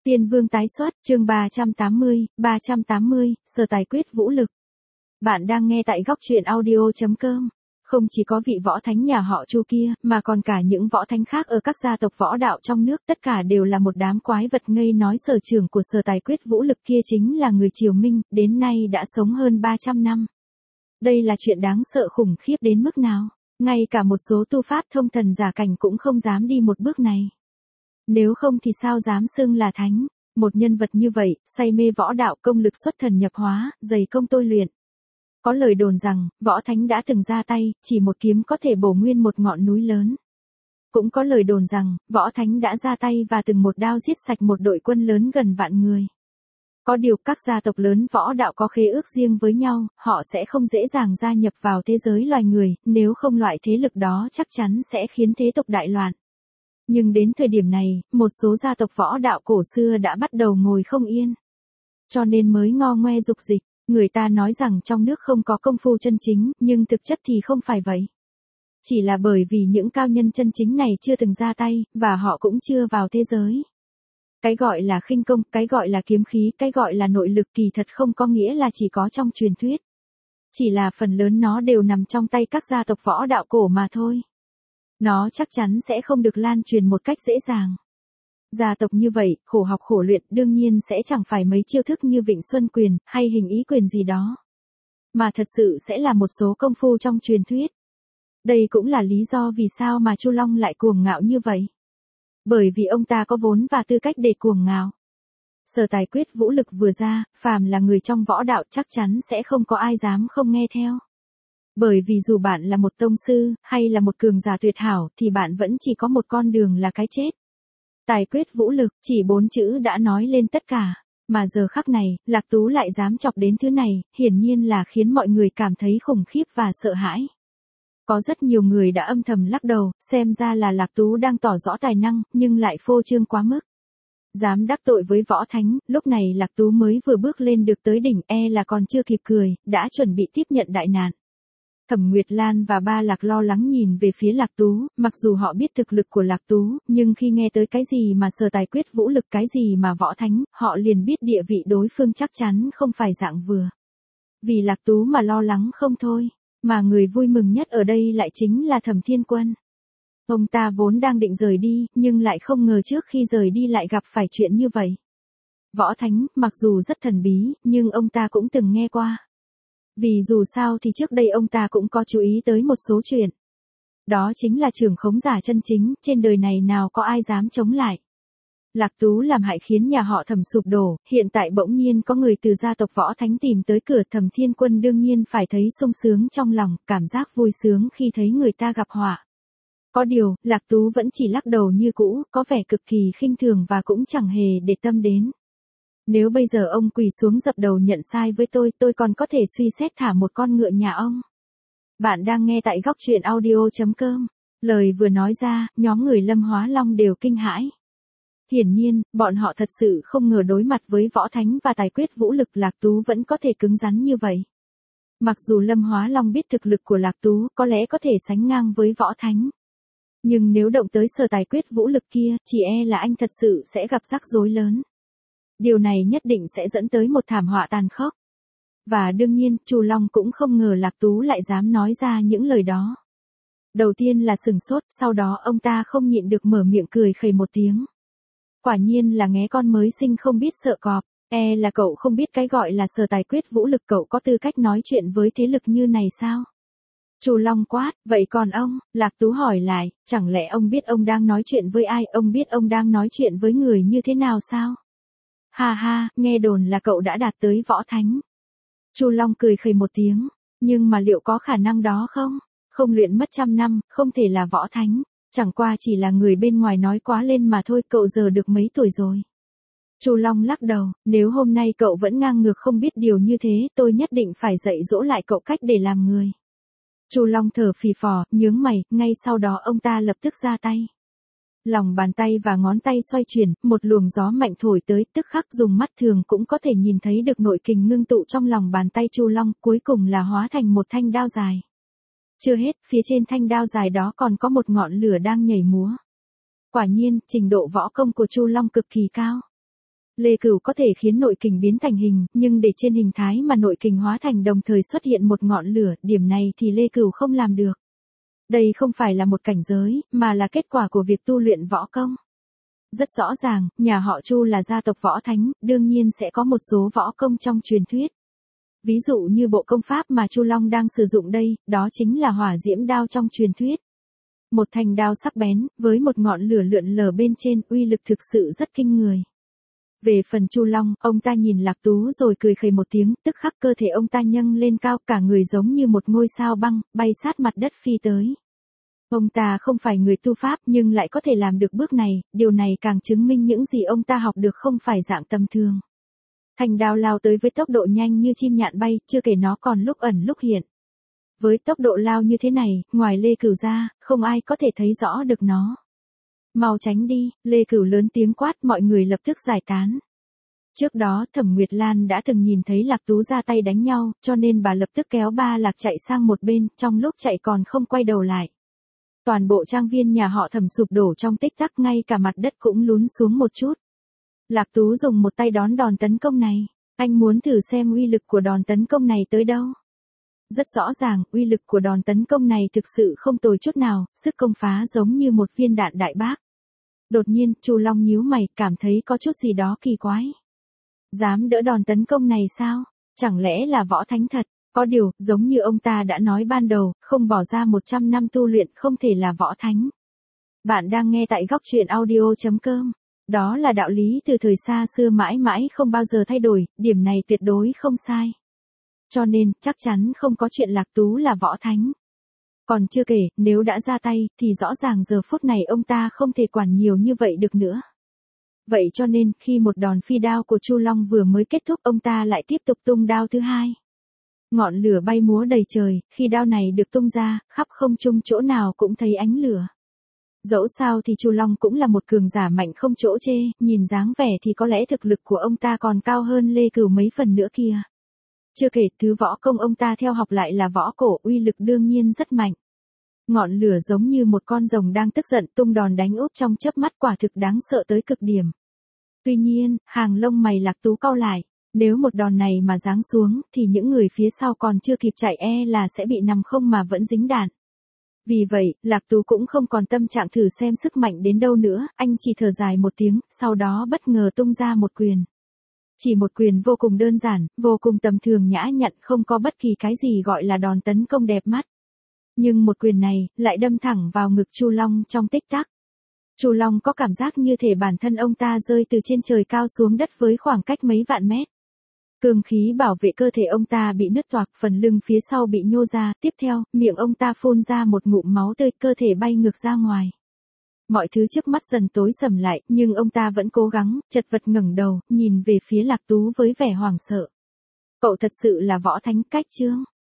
Tiên Vương tái xuất, chương 380, Sở Tài Quyết Vũ Lực. Bạn đang nghe tại góc truyện audio.com. Không chỉ có vị võ thánh nhà họ Chu kia, mà còn cả những võ thánh khác ở các gia tộc võ đạo trong nước, tất cả đều là một đám quái vật ngây nói sở trưởng của Sở Tài Quyết Vũ Lực kia chính là người Triều Minh, đến nay đã sống hơn 300 năm. Đây là chuyện đáng sợ khủng khiếp đến mức nào, ngay cả một số tu pháp thông thần giả cảnh cũng không dám đi một bước này. Nếu không thì sao dám xưng là thánh, một nhân vật như vậy, say mê võ đạo, công lực xuất thần nhập hóa, dày công tôi luyện. Có lời đồn rằng, võ thánh đã từng ra tay, chỉ một kiếm có thể bổ nguyên một ngọn núi lớn. Cũng có lời đồn rằng, võ thánh đã ra tay và từng một đao giết sạch một đội quân lớn gần vạn người. Có điều các gia tộc lớn võ đạo có khế ước riêng với nhau, họ sẽ không dễ dàng gia nhập vào thế giới loài người, nếu không loại thế lực đó chắc chắn sẽ khiến thế tục đại loạn. Nhưng đến thời điểm này, một số gia tộc võ đạo cổ xưa đã bắt đầu ngồi không yên. Cho nên mới ngo ngoe dục dịch, người ta nói rằng trong nước không có công phu chân chính, nhưng thực chất thì không phải vậy. Chỉ là bởi vì những cao nhân chân chính này chưa từng ra tay, và họ cũng chưa vào thế giới. Cái gọi là khinh công, cái gọi là kiếm khí, cái gọi là nội lực kỳ thật không có nghĩa là chỉ có trong truyền thuyết. Chỉ là phần lớn nó đều nằm trong tay các gia tộc võ đạo cổ mà thôi. Nó chắc chắn sẽ không được lan truyền một cách dễ dàng. Gia tộc như vậy, khổ học khổ luyện đương nhiên sẽ chẳng phải mấy chiêu thức như Vịnh Xuân Quyền, hay Hình Ý Quyền gì đó. Mà thật sự sẽ là một số công phu trong truyền thuyết. Đây cũng là lý do vì sao mà Chu Long lại cuồng ngạo như vậy. Bởi vì ông ta có vốn và tư cách để cuồng ngạo. Sở Tài Quyết Vũ Lực vừa ra, phàm là người trong võ đạo chắc chắn sẽ không có ai dám không nghe theo. Bởi vì dù bạn là một tông sư, hay là một cường giả tuyệt hảo, thì bạn vẫn chỉ có một con đường là cái chết. Tài quyết vũ lực, chỉ 4 chữ đã nói lên tất cả. Mà giờ khắc này, Lạc Tú lại dám chọc đến thứ này, hiển nhiên là khiến mọi người cảm thấy khủng khiếp và sợ hãi. Có rất nhiều người đã âm thầm lắc đầu, xem ra là Lạc Tú đang tỏ rõ tài năng, nhưng lại phô trương quá mức. Dám đắc tội với võ thánh, lúc này Lạc Tú mới vừa bước lên được tới đỉnh, là còn chưa kịp cười, đã chuẩn bị tiếp nhận đại nạn. Thẩm Nguyệt Lan và Ba Lạc lo lắng nhìn về phía Lạc Tú, mặc dù họ biết thực lực của Lạc Tú, nhưng khi nghe tới cái gì mà Sở Tài Quyết Vũ Lực, cái gì mà võ thánh, họ liền biết địa vị đối phương chắc chắn không phải dạng vừa. Vì Lạc Tú mà lo lắng không thôi, mà người vui mừng nhất ở đây lại chính là Thẩm Thiên Quân. Ông ta vốn đang định rời đi, nhưng lại không ngờ trước khi rời đi lại gặp phải chuyện như vậy. Võ thánh, mặc dù rất thần bí, nhưng ông ta cũng từng nghe qua. Vì dù sao thì trước đây ông ta cũng có chú ý tới một số chuyện. Đó chính là trưởng khống giả chân chính, trên đời này nào có ai dám chống lại. Lạc Tú làm hại khiến nhà họ Thẩm sụp đổ, hiện tại bỗng nhiên có người từ gia tộc võ thánh tìm tới cửa, Thẩm Thiên Quân đương nhiên phải thấy sung sướng trong lòng, cảm giác vui sướng khi thấy người ta gặp họa. Có điều, Lạc Tú vẫn chỉ lắc đầu như cũ, có vẻ cực kỳ khinh thường và cũng chẳng hề để tâm đến. Nếu bây giờ ông quỳ xuống dập đầu nhận sai với tôi còn có thể suy xét thả một con ngựa nhà ông. Bạn đang nghe tại góc truyện audio.com. Lời vừa nói ra, nhóm người Lâm Hóa Long đều kinh hãi. Hiển nhiên, bọn họ thật sự không ngờ đối mặt với võ thánh và tài quyết vũ lực Lạc Tú vẫn có thể cứng rắn như vậy. Mặc dù Lâm Hóa Long biết thực lực của Lạc Tú có lẽ có thể sánh ngang với võ thánh. Nhưng nếu động tới Sở Tài Quyết Vũ Lực kia, chỉ là anh thật sự sẽ gặp rắc rối lớn. Điều này nhất định sẽ dẫn tới một thảm họa tàn khốc. Và đương nhiên, Chu Long cũng không ngờ Lạc Tú lại dám nói ra những lời đó. Đầu tiên là sừng sốt, sau đó ông ta không nhịn được mở miệng cười khẩy một tiếng. Quả nhiên là nghé con mới sinh không biết sợ cọp, là cậu không biết cái gọi là Sở Tài Quyết Vũ Lực, cậu có tư cách nói chuyện với thế lực như này sao? Chu Long quát, vậy còn ông? Lạc Tú hỏi lại, chẳng lẽ ông biết ông đang nói chuyện với ai, ông biết ông đang nói chuyện với người như thế nào sao? Ha ha, nghe đồn là cậu đã đạt tới võ thánh. Chu Long cười khẩy một tiếng, nhưng mà liệu có khả năng đó không? Không luyện mất 100 năm, không thể là võ thánh, chẳng qua chỉ là người bên ngoài nói quá lên mà thôi, cậu giờ được mấy tuổi rồi? Chu Long lắc đầu, nếu hôm nay cậu vẫn ngang ngược không biết điều như thế, tôi nhất định phải dạy dỗ lại cậu cách để làm người. Chu Long thở phì phò, nhướng mày, ngay sau đó ông ta lập tức ra tay. Lòng bàn tay và ngón tay xoay chuyển, một luồng gió mạnh thổi tới, tức khắc dùng mắt thường cũng có thể nhìn thấy được nội kình ngưng tụ trong lòng bàn tay Chu Long, cuối cùng là hóa thành một thanh đao dài. Chưa hết, phía trên thanh đao dài đó còn có một ngọn lửa đang nhảy múa. Quả nhiên, trình độ võ công của Chu Long cực kỳ cao. Lê Cửu có thể khiến nội kình biến thành hình, nhưng để trên hình thái mà nội kình hóa thành đồng thời xuất hiện một ngọn lửa, điểm này thì Lê Cửu không làm được. Đây không phải là một cảnh giới, mà là kết quả của việc tu luyện võ công. Rất rõ ràng, nhà họ Chu là gia tộc võ thánh, đương nhiên sẽ có một số võ công trong truyền thuyết. Ví dụ như bộ công pháp mà Chu Long đang sử dụng đây, đó chính là hỏa diễm đao trong truyền thuyết. Một thanh đao sắc bén, với một ngọn lửa lượn lờ bên trên, uy lực thực sự rất kinh người. Về phần Chu Long, ông ta nhìn Lạc Tú rồi cười khẩy một tiếng, tức khắc cơ thể ông ta nhâng lên cao, cả người giống như một ngôi sao băng, bay sát mặt đất phi tới. Ông ta không phải người tu pháp nhưng lại có thể làm được bước này, điều này càng chứng minh những gì ông ta học được không phải dạng tầm thường. Thanh đao lao tới với tốc độ nhanh như chim nhạn bay, chưa kể nó còn lúc ẩn lúc hiện. Với tốc độ lao như thế này, ngoài Lê Cửu ra, không ai có thể thấy rõ được nó. Mau tránh đi, Lê Cửu lớn tiếng quát, mọi người lập tức giải tán. Trước đó Thẩm Nguyệt Lan đã từng nhìn thấy Lạc Tú ra tay đánh nhau, cho nên bà lập tức kéo Ba Lạc chạy sang một bên, trong lúc chạy còn không quay đầu lại. Toàn bộ trang viên nhà họ Thẩm sụp đổ trong tích tắc, ngay cả mặt đất cũng lún xuống một chút. Lạc Tú dùng một tay đón đòn tấn công này, anh muốn thử xem uy lực của đòn tấn công này tới đâu. Rất rõ ràng, uy lực của đòn tấn công này thực sự không tồi chút nào, sức công phá giống như một viên đạn đại bác. Đột nhiên, Chu Long nhíu mày, cảm thấy có chút gì đó kỳ quái. Dám đỡ đòn tấn công này sao? Chẳng lẽ là võ thánh thật? Có điều, giống như ông ta đã nói ban đầu, không bỏ ra 100 năm tu luyện không thể là võ thánh. Bạn đang nghe tại góc truyện audio.com. Đó là đạo lý từ thời xa xưa mãi mãi không bao giờ thay đổi, điểm này tuyệt đối không sai. Cho nên, chắc chắn không có chuyện Lạc Tú là võ thánh. Còn chưa kể, nếu đã ra tay, thì rõ ràng giờ phút này ông ta không thể quản nhiều như vậy được nữa. Vậy cho nên, khi một đòn phi đao của Chu Long vừa mới kết thúc, ông ta lại tiếp tục tung đao thứ hai. Ngọn lửa bay múa đầy trời, khi đao này được tung ra, khắp không trung chỗ nào cũng thấy ánh lửa. Dẫu sao thì Chu Long cũng là một cường giả mạnh không chỗ chê, nhìn dáng vẻ thì có lẽ thực lực của ông ta còn cao hơn Lê Cửu mấy phần nữa kia. Chưa kể, thứ võ công ông ta theo học lại là võ cổ, uy lực đương nhiên rất mạnh. Ngọn lửa giống như một con rồng đang tức giận, tung đòn đánh úp trong chớp mắt, quả thực đáng sợ tới cực điểm. Tuy nhiên, hàng lông mày Lạc Tú cau lại, nếu một đòn này mà giáng xuống, thì những người phía sau còn chưa kịp chạy là sẽ bị nằm không mà vẫn dính đạn. Vì vậy, Lạc Tú cũng không còn tâm trạng thử xem sức mạnh đến đâu nữa, anh chỉ thở dài một tiếng, sau đó bất ngờ tung ra một quyền. Chỉ một quyền vô cùng đơn giản, vô cùng tầm thường nhã nhặn, không có bất kỳ cái gì gọi là đòn tấn công đẹp mắt. Nhưng một quyền này, lại đâm thẳng vào ngực Chu Long trong tích tắc. Chu Long có cảm giác như thể bản thân ông ta rơi từ trên trời cao xuống đất với khoảng cách mấy vạn mét. Cương khí bảo vệ cơ thể ông ta bị nứt toạc, phần lưng phía sau bị nhô ra, tiếp theo, miệng ông ta phun ra một ngụm máu tươi, cơ thể bay ngược ra ngoài. Mọi thứ trước mắt dần tối sầm lại, nhưng ông ta vẫn cố gắng, chật vật ngẩng đầu, nhìn về phía Lạc Tú với vẻ hoảng sợ. Cậu thật sự là võ thánh cách chương.